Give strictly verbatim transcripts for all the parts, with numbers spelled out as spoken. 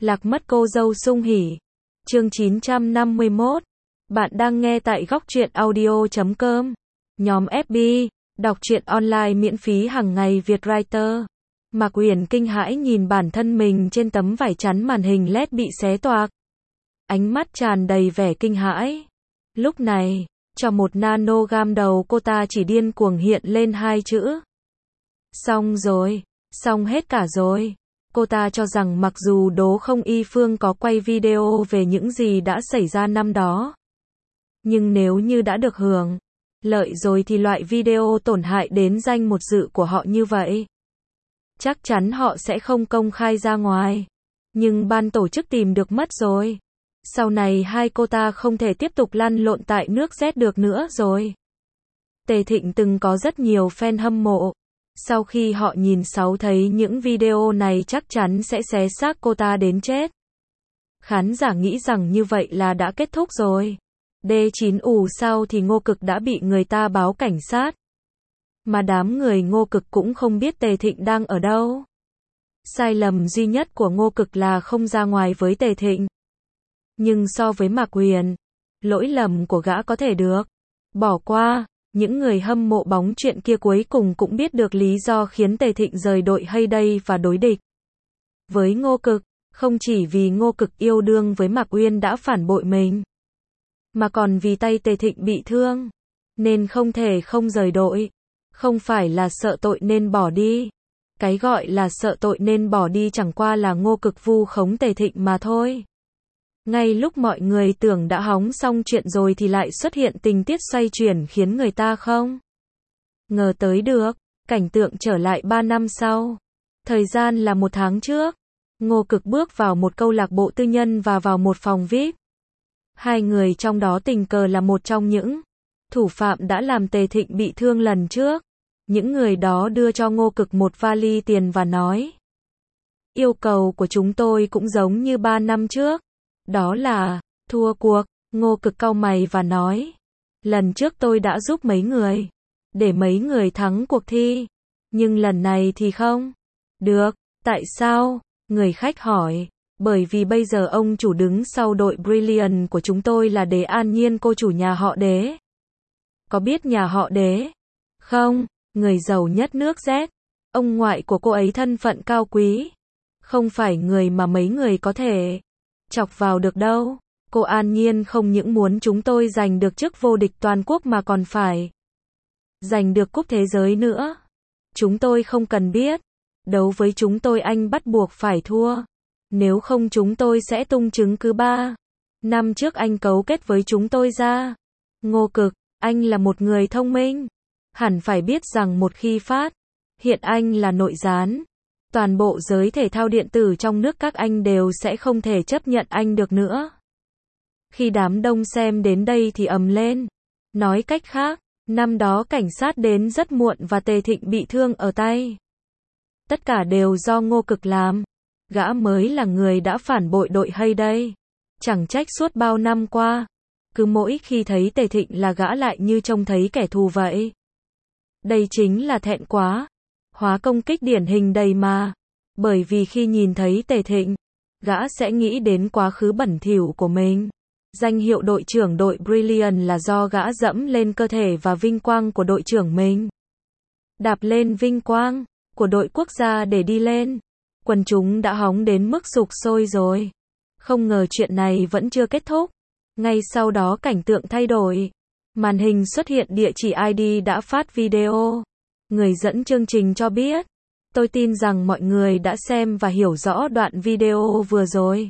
Lạc mất cô dâu Sung Hỉ. Chương chín trăm năm mươi mốt. Bạn đang nghe tại góc truyện audio chấm com. Nhóm ép bê, đọc truyện online miễn phí hàng ngày Việt Writer. Mạc Uyển kinh hãi nhìn bản thân mình trên tấm vải chắn màn hình led bị xé toạc. Ánh mắt tràn đầy vẻ kinh hãi. Lúc này, cho một nano gam đầu cô ta chỉ điên cuồng hiện lên hai chữ. Xong rồi, xong hết cả rồi. Cô ta cho rằng mặc dù Đỗ Không Y Phương có quay video về những gì đã xảy ra năm đó, nhưng nếu như đã được hưởng lợi rồi thì loại video tổn hại đến danh một dự của họ như vậy, chắc chắn họ sẽ không công khai ra ngoài. Nhưng ban tổ chức tìm được mất rồi. Sau này hai cô ta không thể tiếp tục lăn lộn tại nước Z được nữa rồi. Tề Thịnh từng có rất nhiều fan hâm mộ. Sau khi họ nhìn sáu thấy những video này chắc chắn sẽ xé xác cô ta đến chết. Khán giả nghĩ rằng như vậy là đã kết thúc rồi. đê chín ù sau thì Ngô Cực đã bị người ta báo cảnh sát. Mà đám người Ngô Cực cũng không biết Tề Thịnh đang ở đâu. Sai lầm duy nhất của Ngô Cực là không ra ngoài với Tề Thịnh. Nhưng so với Mạc Uyển, lỗi lầm của gã có thể được bỏ qua. Những người hâm mộ bóng chuyện kia cuối cùng cũng biết được lý do khiến Tề Thịnh rời đội Hayday và đối địch với Ngô Cực, không chỉ vì Ngô Cực yêu đương với Mạc Uyên đã phản bội mình, mà còn vì tay Tề Thịnh bị thương, nên không thể không rời đội. Không phải là sợ tội nên bỏ đi. Cái gọi là sợ tội nên bỏ đi chẳng qua là Ngô Cực vu khống Tề Thịnh mà thôi. Ngay lúc mọi người tưởng đã hóng xong chuyện rồi thì lại xuất hiện tình tiết xoay chuyển khiến người ta không ngờ tới được. Cảnh tượng trở lại ba năm sau. Thời gian là một tháng trước. Ngô Cực bước vào một câu lạc bộ tư nhân và vào một phòng vi ai pi. Hai người trong đó tình cờ là một trong những thủ phạm đã làm Tề Thịnh bị thương lần trước. Những người đó đưa cho Ngô Cực một vali tiền và nói: yêu cầu của chúng tôi cũng giống như ba năm trước. Đó là thua cuộc. Ngô Cực cau mày và nói: lần trước tôi đã giúp mấy người, để mấy người thắng cuộc thi. Nhưng lần này thì không được. Tại sao? Người khách hỏi. Bởi vì bây giờ ông chủ đứng sau đội Brilliant của chúng tôi là Đế An Nhiên, cô chủ nhà họ Đế. Có biết nhà họ Đế không? Người giàu nhất nước Z. Ông ngoại của cô ấy thân phận cao quý, không phải người mà mấy người có thể chọc vào được đâu. Cô An Nhiên không những muốn chúng tôi giành được chức vô địch toàn quốc mà còn phải giành được cúp thế giới nữa. Chúng tôi không cần biết. Đấu với chúng tôi anh bắt buộc phải thua. Nếu không chúng tôi sẽ tung chứng cứ ba năm trước anh cấu kết với chúng tôi ra. Ngô Cực, anh là một người thông minh. Hẳn phải biết rằng một khi phát hiện anh là nội gián, toàn bộ giới thể thao điện tử trong nước các anh đều sẽ không thể chấp nhận anh được nữa. Khi đám đông xem đến đây thì ầm lên. Nói cách khác, năm đó cảnh sát đến rất muộn và Tề Thịnh bị thương ở tay. Tất cả đều do Ngô Cực làm. Gã mới là người đã phản bội đội Hayday. Chẳng trách suốt bao năm qua, cứ mỗi khi thấy Tề Thịnh là gã lại như trông thấy kẻ thù vậy. Đây chính là thẹn quá hóa công kích điển hình đây mà. Bởi vì khi nhìn thấy Tề Thịnh, gã sẽ nghĩ đến quá khứ bẩn thỉu của mình. Danh hiệu đội trưởng đội Brilliant là do gã dẫm lên cơ thể và vinh quang của đội trưởng mình. Đạp lên vinh quang của đội quốc gia để đi lên. Quần chúng đã hóng đến mức sục sôi rồi. Không ngờ chuyện này vẫn chưa kết thúc. Ngay sau đó cảnh tượng thay đổi. Màn hình xuất hiện địa chỉ i đê đã phát video. Người dẫn chương trình cho biết: tôi tin rằng mọi người đã xem và hiểu rõ đoạn video vừa rồi.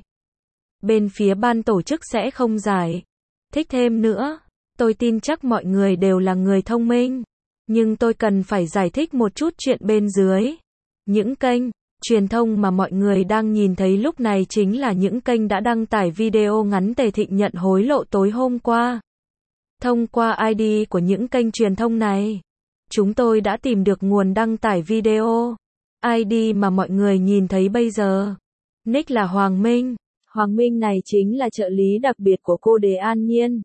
Bên phía ban tổ chức sẽ không giải thích thêm nữa. Tôi tin chắc mọi người đều là người thông minh. Nhưng tôi cần phải giải thích một chút chuyện bên dưới. Những kênh truyền thông mà mọi người đang nhìn thấy lúc này chính là những kênh đã đăng tải video ngắn Tề Thịnh nhận hối lộ tối hôm qua. Thông qua i đê của những kênh truyền thông này, chúng tôi đã tìm được nguồn đăng tải video. i đê mà mọi người nhìn thấy bây giờ, nick là Hoàng Minh. Hoàng Minh này chính là trợ lý đặc biệt của cô Đế An Nhiên.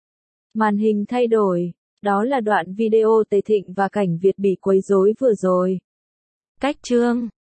Màn hình thay đổi. Đó là đoạn video Tề Thịnh và Cảnh Việt bị quấy rối vừa rồi. Cách chương